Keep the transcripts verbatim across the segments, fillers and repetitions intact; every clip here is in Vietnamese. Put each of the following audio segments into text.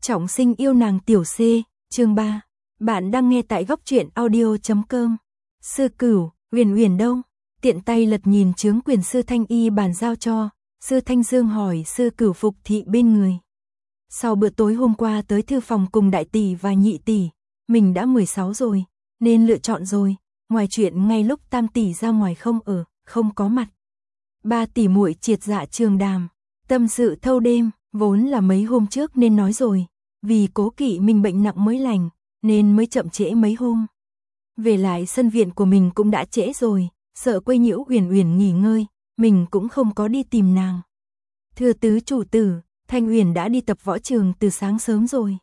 Trọng sinh yêu nàng tiểu C, chương ba. Bạn đang nghe tại góc truyện audio chấm com. Sư Cửu, Uyển Uyển đâu? Tiện tay lật nhìn chướng quyền sư Thanh Y bàn giao cho, sư Thanh Dương hỏi sư Cửu phục thị bên người. Sau bữa tối hôm qua tới thư phòng cùng đại tỷ và nhị tỷ, mình đã mười sáu rồi, nên lựa chọn rồi, ngoài chuyện ngay lúc tam tỷ ra ngoài không ở, không có mặt. Ba tỷ muội triệt dạ trường đàm, tâm sự thâu đêm, vốn là mấy hôm trước nên nói rồi, vì cố kỵ mình bệnh nặng mới lành, nên mới chậm trễ mấy hôm. Về lại sân viện của mình cũng đã trễ rồi, sợ quấy nhiễu Uyển Uyển nghỉ ngơi, mình cũng không có đi tìm nàng. Thưa tứ chủ tử, Thanh Uyển đã đi tập võ trường từ sáng sớm rồi.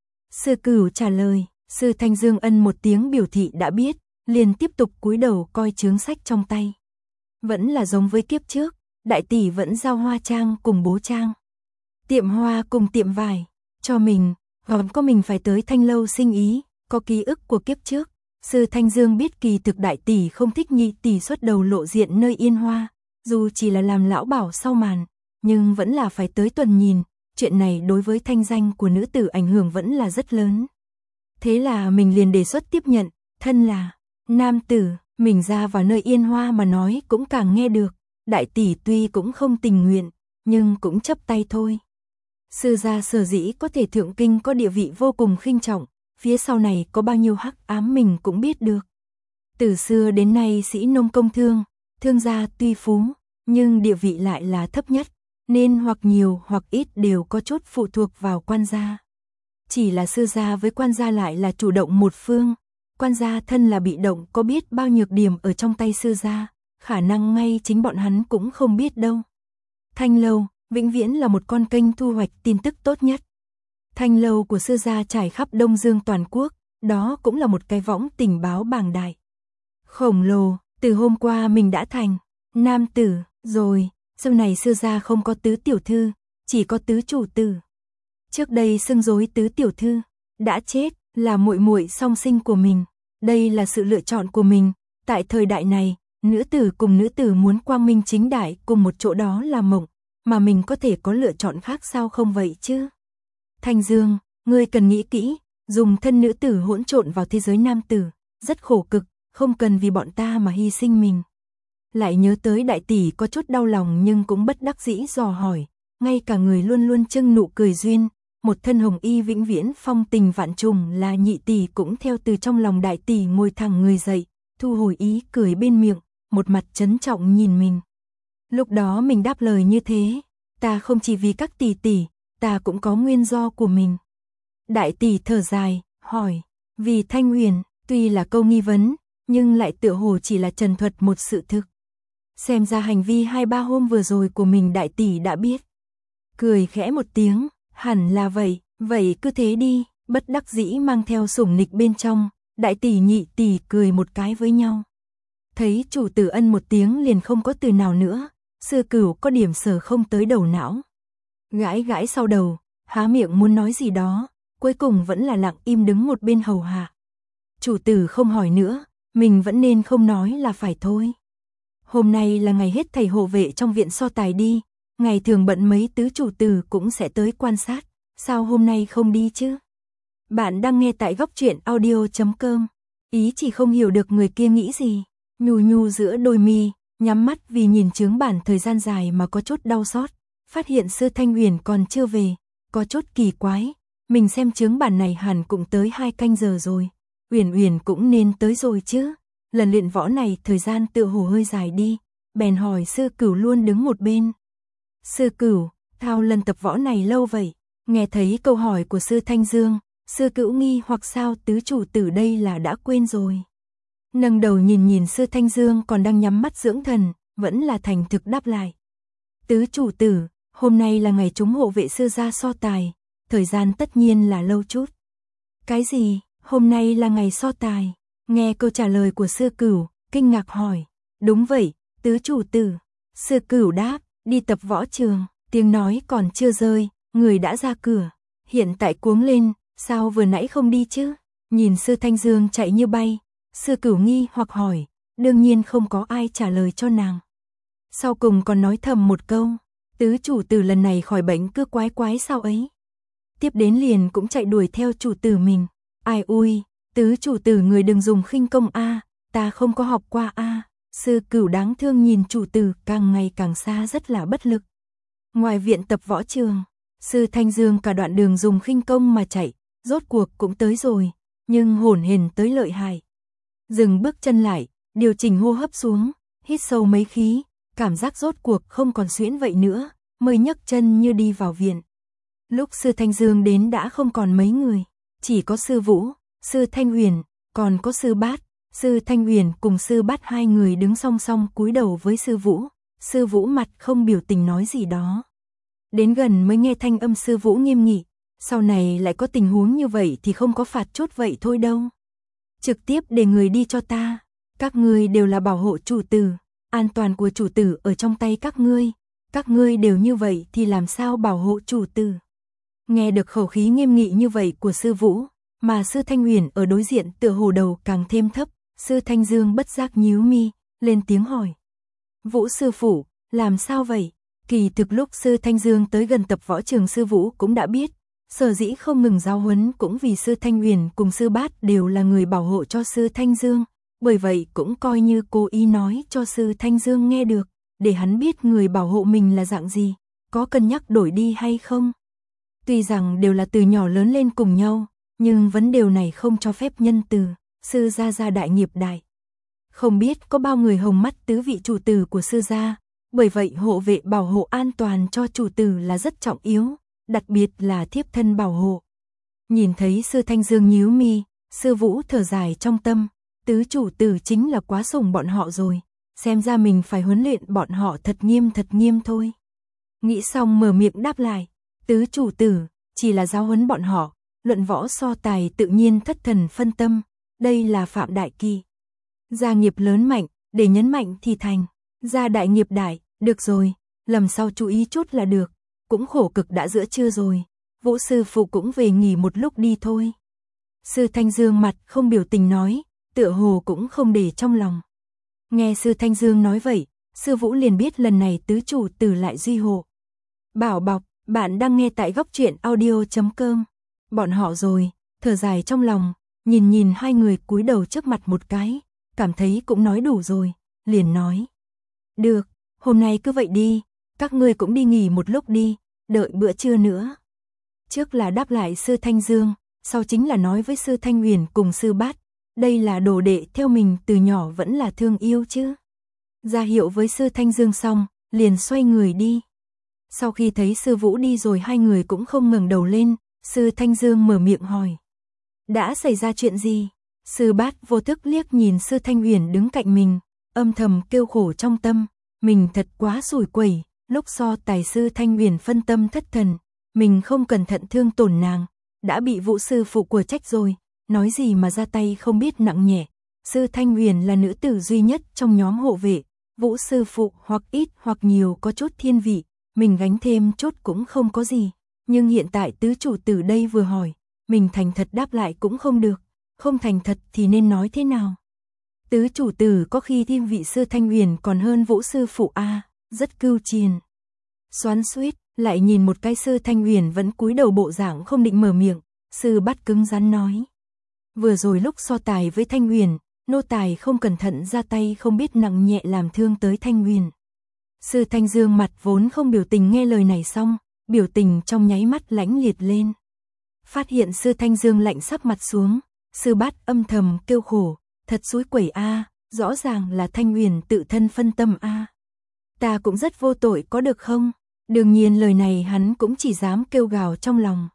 Sư Cửu trả lời, sư Thanh Dương ân một tiếng biểu thị đã biết, liền tiếp tục cúi đầu coi chướng sách trong tay. Vẫn là giống với kiếp trước, đại tỷ vẫn giao hoa trang cùng bố trang. Tiệm hoa cùng tiệm vải, cho mình, còn có mình phải tới Thanh lâu sinh ý, có ký ức của kiếp trước. Sư Thanh Dương biết kỳ thực đại tỷ không thích nhị tỷ xuất đầu lộ diện nơi yên hoa, dù chỉ là làm lão bảo sau màn, nhưng vẫn là phải tới tuần nhìn, chuyện này đối với thanh danh của nữ tử ảnh hưởng vẫn là rất lớn. Thế là mình liền đề xuất tiếp nhận, thân là nam tử, mình ra vào nơi yên hoa mà nói cũng càng nghe được, đại tỷ tuy cũng không tình nguyện, nhưng cũng chấp tay thôi. Sư gia sở dĩ có thể thượng kinh có địa vị vô cùng khinh trọng, phía sau này có bao nhiêu hắc ám mình cũng biết được. Từ xưa đến nay sĩ nông công thương, thương gia tuy phú, nhưng địa vị lại là thấp nhất, nên hoặc nhiều hoặc ít đều có chút phụ thuộc vào quan gia. Chỉ là sư gia với quan gia lại là chủ động một phương, quan gia thân là bị động, có biết bao nhược điểm ở trong tay sư gia, khả năng ngay chính bọn hắn cũng không biết đâu. Thanh lâu vĩnh viễn là một con kênh thu hoạch tin tức tốt nhất. Thanh lâu của sư gia trải khắp Đông Dương toàn quốc, đó cũng là một cái võng tình báo bảng đại. Khổng lồ, từ hôm qua mình đã thành nam tử rồi, sau này sư gia không có tứ tiểu thư, chỉ có tứ chủ tử. Trước đây xưng dối tứ tiểu thư đã chết, là muội muội song sinh của mình. Đây là sự lựa chọn của mình, tại thời đại này, nữ tử cùng nữ tử muốn quang minh chính đại cùng một chỗ đó là mộng, mà mình có thể có lựa chọn khác sao không vậy chứ? Thanh Dương, ngươi cần nghĩ kỹ, dùng thân nữ tử hỗn trộn vào thế giới nam tử, rất khổ cực, không cần vì bọn ta mà hy sinh mình. Lại nhớ tới đại tỷ có chút đau lòng nhưng cũng bất đắc dĩ dò hỏi, ngay cả người luôn luôn trưng nụ cười duyên, một thân hồng y vĩnh viễn phong tình vạn trùng là nhị tỷ cũng theo từ trong lòng đại tỷ ngồi thẳng người dậy, thu hồi ý cười bên miệng, một mặt trấn trọng nhìn mình. Lúc đó mình đáp lời như thế, ta không chỉ vì các tỷ tỷ, ta cũng có nguyên do của mình. Đại tỷ thở dài, hỏi, vì Thanh Uyển, tuy là câu nghi vấn, nhưng lại tựa hồ chỉ là trần thuật một sự thực. Xem ra hành vi hai ba hôm vừa rồi của mình đại tỷ đã biết. Cười khẽ một tiếng, hẳn là vậy, vậy cứ thế đi, bất đắc dĩ mang theo sủng nịch bên trong, đại tỷ nhị tỷ cười một cái với nhau. Thấy chủ tử ân một tiếng liền không có từ nào nữa, sư Cửu có điểm sở không tới đầu não. Gãi gãi sau đầu, há miệng muốn nói gì đó, cuối cùng vẫn là lặng im đứng một bên hầu hạ. Chủ tử không hỏi nữa, mình vẫn nên không nói là phải thôi. Hôm nay là ngày hết thầy hộ vệ trong viện so tài đi, ngày thường bận mấy tứ chủ tử cũng sẽ tới quan sát, sao hôm nay không đi chứ? Bạn đang nghe tại góc truyện audio chấm com, ý chỉ không hiểu được người kia nghĩ gì, nhu nhu giữa đôi mi, nhắm mắt vì nhìn chướng bản thời gian dài mà có chút đau xót. Phát hiện sư Thanh Uyển còn chưa về, có chút kỳ quái, mình xem chướng bản này hẳn cũng tới hai canh giờ rồi, Uyển Uyển cũng nên tới rồi chứ, lần luyện võ này thời gian tựa hồ hơi dài đi, bèn hỏi sư Cửu luôn đứng một bên. Sư Cửu, thao lần tập võ này lâu vậy? Nghe thấy câu hỏi của sư Thanh Dương, sư Cửu nghi hoặc sao tứ chủ tử đây là đã quên rồi. Nâng đầu nhìn nhìn sư Thanh Dương còn đang nhắm mắt dưỡng thần, vẫn là thành thực đáp lại. Tứ chủ tử, hôm nay là ngày chúng hộ vệ sư gia so tài, thời gian tất nhiên là lâu chút. Cái gì, hôm nay là ngày so tài? Nghe câu trả lời của sư Cửu, kinh ngạc hỏi. Đúng vậy, tứ chủ tử. Sư Cửu đáp, đi tập võ trường, tiếng nói còn chưa rơi, người đã ra cửa. Hiện tại cuống lên, sao vừa nãy không đi chứ? Nhìn sư Thanh Dương chạy như bay, sư Cửu nghi hoặc hỏi, đương nhiên không có ai trả lời cho nàng. Sau cùng còn nói thầm một câu, tứ chủ tử lần này khỏi bệnh cứ quái quái sao ấy. tiếp đến liền cũng chạy đuổi theo chủ tử mình. Ai ui, tứ chủ tử người đừng dùng khinh công a, ta không có học qua a. Sư Cửu đáng thương nhìn chủ tử càng ngày càng xa rất là bất lực. Ngoài viện tập võ trường, Sư Thanh Dương cả đoạn đường dùng khinh công mà chạy, rốt cuộc cũng tới rồi, nhưng hổn hển tới lợi hại. Dừng bước chân lại, điều chỉnh hô hấp xuống, hít sâu mấy khí, cảm giác rốt cuộc không còn xuyễn vậy nữa, mới nhấc chân như đi vào viện. Lúc Sư Thanh Dương đến đã không còn mấy người, chỉ có Sư Vũ, Sư Thanh Huyền, còn có Sư Bát. Sư Thanh Huyền cùng Sư Bát hai người đứng song song cúi đầu với Sư Vũ, Sư Vũ mặt không biểu tình nói gì đó. Đến gần mới nghe thanh âm Sư Vũ nghiêm nghị, sau này lại có tình huống như vậy thì không có phạt chốt vậy thôi đâu. Trực tiếp để người đi cho ta, các ngươi đều là bảo hộ chủ tử, an toàn của chủ tử ở trong tay các ngươi, các ngươi đều như vậy thì làm sao bảo hộ chủ tử. Nghe được khẩu khí nghiêm nghị như vậy của Sư Vũ, mà Sư Thanh Huyền ở đối diện tựa hồ đầu càng thêm thấp, Sư Thanh Dương bất giác nhíu mi, lên tiếng hỏi. Vũ sư phụ, làm sao vậy? Kỳ thực lúc Sư Thanh Dương tới gần tập võ trường Sư Vũ cũng đã biết, sở dĩ không ngừng giáo huấn cũng vì Sư Thanh Huyền cùng Sư Bát đều là người bảo hộ cho Sư Thanh Dương, bởi vậy cũng coi như cố ý nói cho Sư Thanh Dương nghe được, để hắn biết người bảo hộ mình là dạng gì, có cân nhắc đổi đi hay không. Tuy rằng đều là từ nhỏ lớn lên cùng nhau, nhưng vấn đề này không cho phép nhân từ, Sư gia gia đại nghiệp đại. Không biết có bao người hồng mắt tứ vị chủ tử của Sư gia, bởi vậy hộ vệ bảo hộ an toàn cho chủ tử là rất trọng yếu, đặc biệt là thiếp thân bảo hộ. Nhìn thấy Sư Thanh Dương nhíu mi, Sư Vũ thở dài trong tâm, tứ chủ tử chính là quá sủng bọn họ rồi, xem ra mình phải huấn luyện bọn họ thật nghiêm thật nghiêm thôi. Nghĩ xong mở miệng đáp lại, tứ chủ tử, chỉ là giáo huấn bọn họ, luận võ so tài tự nhiên thất thần phân tâm, đây là phạm đại kỳ. Gia nghiệp lớn mạnh, để nhấn mạnh thì thành, gia đại nghiệp đại, được rồi, lần sau chú ý chút là được, cũng khổ cực đã giữa trưa rồi, Vũ sư phụ cũng về nghỉ một lúc đi thôi. Sư Thanh Dương mặt không biểu tình nói, tựa hồ cũng không để trong lòng. Nghe Sư Thanh Dương nói vậy, Sư Vũ liền biết lần này tứ chủ tử lại duy hộ. Bảo bọc, bạn đang nghe tại góc truyện audio chấm com. Bọn họ rồi, thở dài trong lòng, nhìn nhìn hai người cúi đầu trước mặt một cái, cảm thấy cũng nói đủ rồi, liền nói. Được, hôm nay cứ vậy đi, các ngươi cũng đi nghỉ một lúc đi, đợi bữa trưa nữa. Trước là đáp lại Sư Thanh Dương, sau chính là nói với Sư Thanh Huyền cùng Sư Bát, đây là đồ đệ theo mình từ nhỏ vẫn là thương yêu chứ. Ra hiệu với Sư Thanh Dương xong, liền xoay người đi. Sau khi thấy Sư Vũ đi rồi hai người cũng không ngẩng đầu lên, Sư Thanh Dương mở miệng hỏi. Đã xảy ra chuyện gì? Sư Bát vô thức liếc nhìn Sư Thanh Huyền đứng cạnh mình, âm thầm kêu khổ trong tâm, mình thật quá xủi quẩy, lúc so tài Sư Thanh Huyền phân tâm thất thần, mình không cẩn thận thương tổn nàng, đã bị Vũ sư phụ của trách rồi, nói gì mà ra tay không biết nặng nhẹ. Sư Thanh Huyền là nữ tử duy nhất trong nhóm hộ vệ, Vũ sư phụ hoặc ít hoặc nhiều có chút thiên vị, mình gánh thêm chút cũng không có gì, nhưng hiện tại tứ chủ tử đây vừa hỏi, mình thành thật đáp lại cũng không được, không thành thật thì nên nói thế nào? Tứ chủ tử có khi thiên vị Sư Thanh Huyền còn hơn Vũ sư phụ a, à, rất cưu chiền. Xoắn xuýt, lại nhìn một cái Sư Thanh Huyền vẫn cúi đầu bộ dạng không định mở miệng, Sư Bát cứng rắn nói. Vừa rồi lúc so tài với Thanh Huyền, nô tài không cẩn thận ra tay không biết nặng nhẹ làm thương tới Thanh Huyền. Sư Thanh Dương mặt vốn không biểu tình nghe lời này xong, biểu tình trong nháy mắt lãnh liệt lên. Phát hiện Sư Thanh Dương lạnh sắc mặt xuống, Sư Bát âm thầm kêu khổ, thật xúi quẩy a, rõ ràng là Thanh Huyền tự thân phân tâm a. Ta cũng rất vô tội có được không? Đương nhiên lời này hắn cũng chỉ dám kêu gào trong lòng.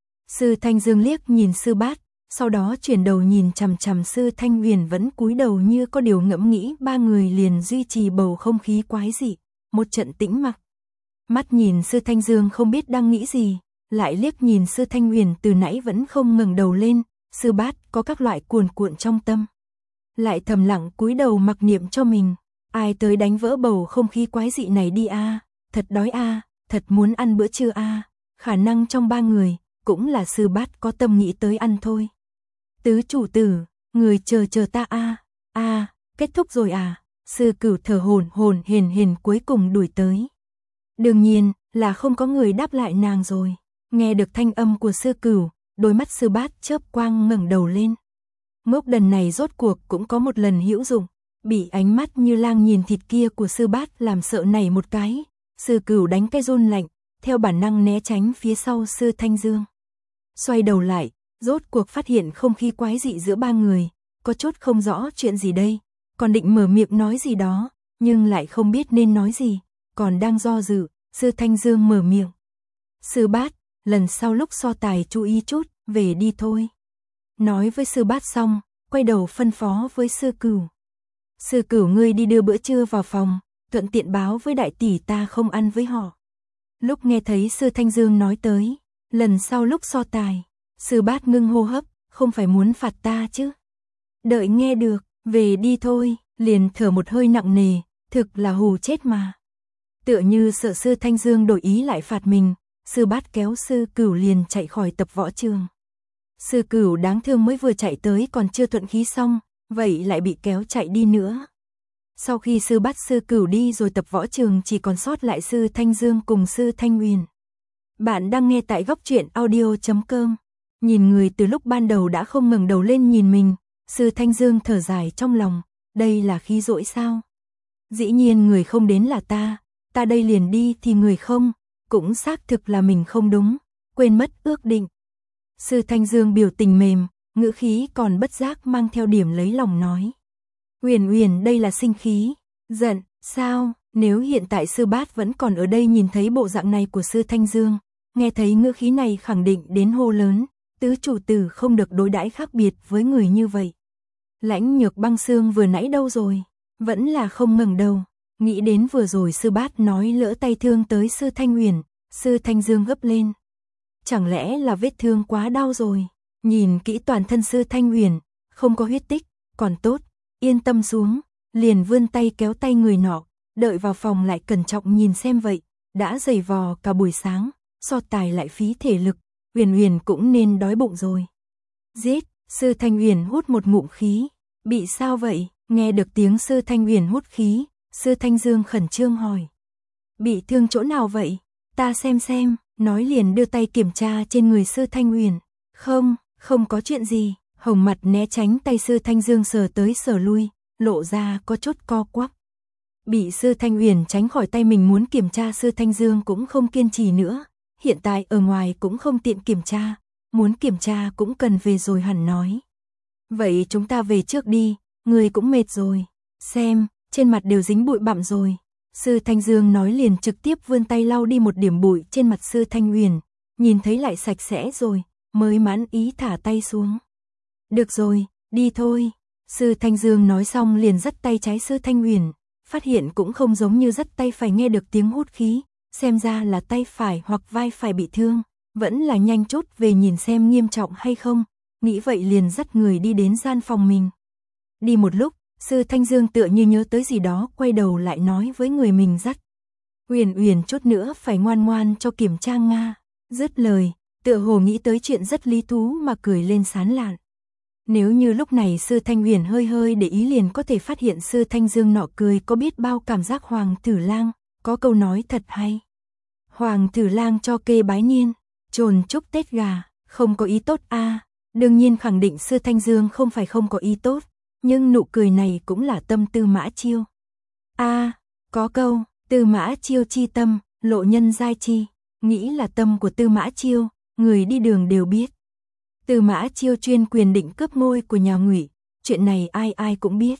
Sư Thanh Dương liếc nhìn Sư Bát, sau đó chuyển đầu nhìn chằm chằm Sư Thanh Huyền vẫn cúi đầu như có điều ngẫm nghĩ, ba người liền duy trì bầu không khí quái dị, một trận tĩnh mặc. Mắt nhìn Sư Thanh Dương không biết đang nghĩ gì, lại liếc nhìn Sư Thanh Huyền từ nãy vẫn không ngẩng đầu lên, Sư Bát có các loại cuồn cuộn trong tâm. Lại thầm lặng cúi đầu mặc niệm cho mình, ai tới đánh vỡ bầu không khí quái dị này đi a, thật đói a, thật muốn ăn bữa trưa a, khả năng trong ba người, cũng là Sư Bát có tâm nghĩ tới ăn thôi. Tứ chủ tử, người chờ chờ ta a, a, kết thúc rồi à? Sư Cửu thở hổn hổn hển hển cuối cùng đuổi tới. Đương nhiên là không có người đáp lại nàng rồi. Nghe được thanh âm của Sư Cửu, đôi mắt Sư Bát chớp quang ngẩng đầu lên. Ngốc đần này rốt cuộc cũng có một lần hữu dụng, bị ánh mắt như lang nhìn thịt kia của Sư Bát làm sợ nảy một cái. Sư Cửu đánh cái run lạnh, theo bản năng né tránh phía sau Sư Thanh Dương. Xoay đầu lại, rốt cuộc phát hiện không khí quái dị giữa ba người, có chút không rõ chuyện gì đây, còn định mở miệng nói gì đó, nhưng lại không biết nên nói gì, còn đang do dự, Sư Thanh Dương mở miệng. Sư Bát, lần sau lúc so tài chú ý chút, về đi thôi. Nói với Sư Bát xong, quay đầu phân phó với Sư Cửu. Sư Cửu ngươi đi đưa bữa trưa vào phòng, thuận tiện báo với đại tỷ ta không ăn với họ. Lúc nghe thấy Sư Thanh Dương nói tới, lần sau lúc so tài, Sư Bát ngưng hô hấp, không phải muốn phạt ta chứ. Đợi nghe được, về đi thôi, liền thở một hơi nặng nề, thực là hù chết mà. Tựa như sợ Sư Thanh Dương đổi ý lại phạt mình, Sư Bát kéo Sư Cửu liền chạy khỏi tập võ trường. Sư Cửu đáng thương mới vừa chạy tới còn chưa thuận khí xong, vậy lại bị kéo chạy đi nữa. Sau khi Sư Bát Sư Cửu đi rồi tập võ trường chỉ còn sót lại Sư Thanh Dương cùng Sư Thanh Huyền. Bạn đang nghe tại góc truyện audio chấm com. Nhìn người từ lúc ban đầu đã không ngẩng đầu lên nhìn mình, Sư Thanh Dương thở dài trong lòng, đây là khí dỗi sao? Dĩ nhiên người không đến là ta, ta đây liền đi thì người không, cũng xác thực là mình không đúng, quên mất ước định. Sư Thanh Dương biểu tình mềm, ngữ khí còn bất giác mang theo điểm lấy lòng nói. Huyền Huyền đây là sinh khí, giận, sao, nếu hiện tại Sư Bát vẫn còn ở đây nhìn thấy bộ dạng này của Sư Thanh Dương, nghe thấy ngữ khí này khẳng định đến hô lớn, tứ chủ tử không được đối đãi khác biệt với người như vậy. Lãnh Nhược Băng Xương vừa nãy đâu rồi, vẫn là không ngẩng đầu, nghĩ đến vừa rồi Sư Bát nói lỡ tay thương tới Sư Thanh Huyền, Sư Thanh Dương gấp lên. Chẳng lẽ là vết thương quá đau rồi, nhìn kỹ toàn thân Sư Thanh Huyền, không có huyết tích, còn tốt, yên tâm xuống, liền vươn tay kéo tay người nọ, đợi vào phòng lại cẩn trọng nhìn xem vậy, đã giày vò cả buổi sáng, so tài lại phí thể lực, Huyền Huyền cũng nên đói bụng rồi. Giết, Sư Thanh Huyền hút một ngụm khí, bị sao vậy, nghe được tiếng Sư Thanh Huyền hút khí, Sư Thanh Dương khẩn trương hỏi. Bị thương chỗ nào vậy, ta xem xem, nói liền đưa tay kiểm tra trên người Sư Thanh Huyền, không, không có chuyện gì, hồng mặt né tránh tay Sư Thanh Dương sờ tới sờ lui, lộ ra có chút co quắp. Bị Sư Thanh Huyền tránh khỏi tay mình muốn kiểm tra Sư Thanh Dương cũng không kiên trì nữa, hiện tại ở ngoài cũng không tiện kiểm tra, muốn kiểm tra cũng cần về rồi hẳn nói. Vậy chúng ta về trước đi, người cũng mệt rồi, xem, trên mặt đều dính bụi bặm rồi. Sư Thanh Dương nói liền trực tiếp vươn tay lau đi một điểm bụi trên mặt Sư Thanh Huyền, nhìn thấy lại sạch sẽ rồi, mới mãn ý thả tay xuống. Được rồi, đi thôi. Sư Thanh Dương nói xong liền dắt tay trái Sư Thanh Huyền, phát hiện cũng không giống như dắt tay phải nghe được tiếng hút khí, xem ra là tay phải hoặc vai phải bị thương, vẫn là nhanh chút về nhìn xem nghiêm trọng hay không, nghĩ vậy liền dắt người đi đến gian phòng mình. Đi một lúc, Sư Thanh Dương tựa như nhớ tới gì đó quay đầu lại nói với người mình dắt. Huyền Huyền chút nữa phải ngoan ngoan cho kiểm tra Nga, dứt lời, tựa hồ nghĩ tới chuyện rất lý thú mà cười lên sán lạn. Nếu như lúc này Sư Thanh Huyền hơi hơi để ý liền có thể phát hiện Sư Thanh Dương nọ cười có biết bao cảm giác Hoàng Tử Lang, có câu nói thật hay. Hoàng Tử Lang cho kê bái niên, trồn chúc Tết gà, không có ý tốt a. À, đương nhiên khẳng định Sư Thanh Dương không phải không có ý tốt, nhưng nụ cười này cũng là tâm Tư Mã Chiêu. A, à, có câu, Tư Mã Chiêu chi tâm, lộ nhân giai chi, nghĩ là tâm của Tư Mã Chiêu, người đi đường đều biết. Tư Mã Chiêu chuyên quyền định cướp ngôi của nhà Ngụy, chuyện này ai ai cũng biết.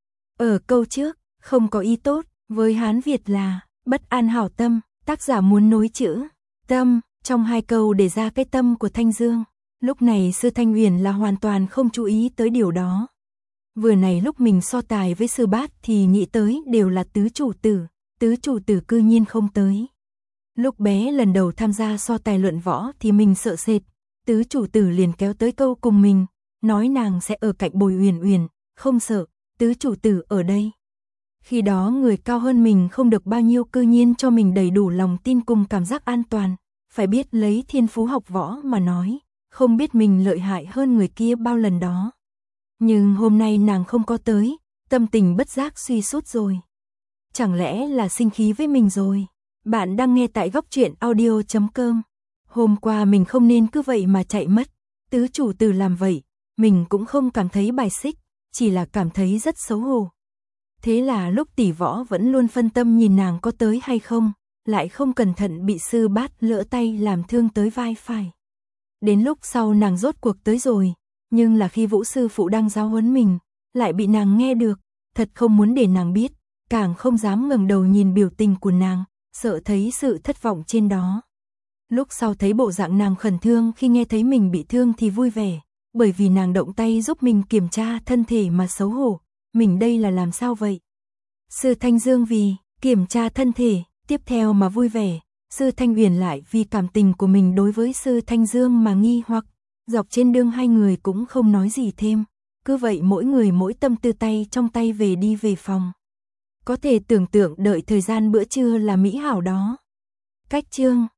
Ở câu trước, không có ý tốt, với Hán Việt là bất an hảo tâm, tác giả muốn nối chữ tâm trong hai câu để ra cái tâm của Thanh Dương. Lúc này Sư Thanh Huyền là hoàn toàn không chú ý tới điều đó. Vừa này lúc mình so tài với Sư Bát thì nghĩ tới đều là tứ chủ tử, tứ chủ tử cư nhiên không tới. Lúc bé lần đầu tham gia so tài luận võ thì mình sợ sệt, tứ chủ tử liền kéo tới câu cùng mình, nói nàng sẽ ở cạnh Bồi Huyền Huyền, không sợ, tứ chủ tử ở đây. Khi đó người cao hơn mình không được bao nhiêu cư nhiên cho mình đầy đủ lòng tin cùng cảm giác an toàn, phải biết lấy thiên phú học võ mà nói, không biết mình lợi hại hơn người kia bao lần đó. Nhưng hôm nay nàng không có tới, tâm tình bất giác suy sút rồi. Chẳng lẽ là sinh khí với mình rồi? Bạn đang nghe tại góc truyện audio chấm com. Hôm qua mình không nên cứ vậy mà chạy mất, tứ chủ tử làm vậy, mình cũng không cảm thấy bài xích, chỉ là cảm thấy rất xấu hổ. Thế là lúc Tỷ Võ vẫn luôn phân tâm nhìn nàng có tới hay không, lại không cẩn thận bị sư bát lỡ tay làm thương tới vai phải. Đến lúc sau nàng rốt cuộc tới rồi, nhưng là khi Vũ sư phụ đang giáo huấn mình, lại bị nàng nghe được, thật không muốn để nàng biết, càng không dám ngẩng đầu nhìn biểu tình của nàng, sợ thấy sự thất vọng trên đó. Lúc sau thấy bộ dạng nàng khẩn thương khi nghe thấy mình bị thương thì vui vẻ, bởi vì nàng động tay giúp mình kiểm tra thân thể mà xấu hổ, mình đây là làm sao vậy? Sư Thanh Dương vì kiểm tra thân thể, tiếp theo mà vui vẻ, Sư Thanh Uyển lại vì cảm tình của mình đối với Sư Thanh Dương mà nghi hoặc, dọc trên đường hai người cũng không nói gì thêm, cứ vậy mỗi người mỗi tâm tư tay trong tay về đi về phòng. Có thể tưởng tượng đợi thời gian bữa trưa là mỹ hảo đó. Cách chương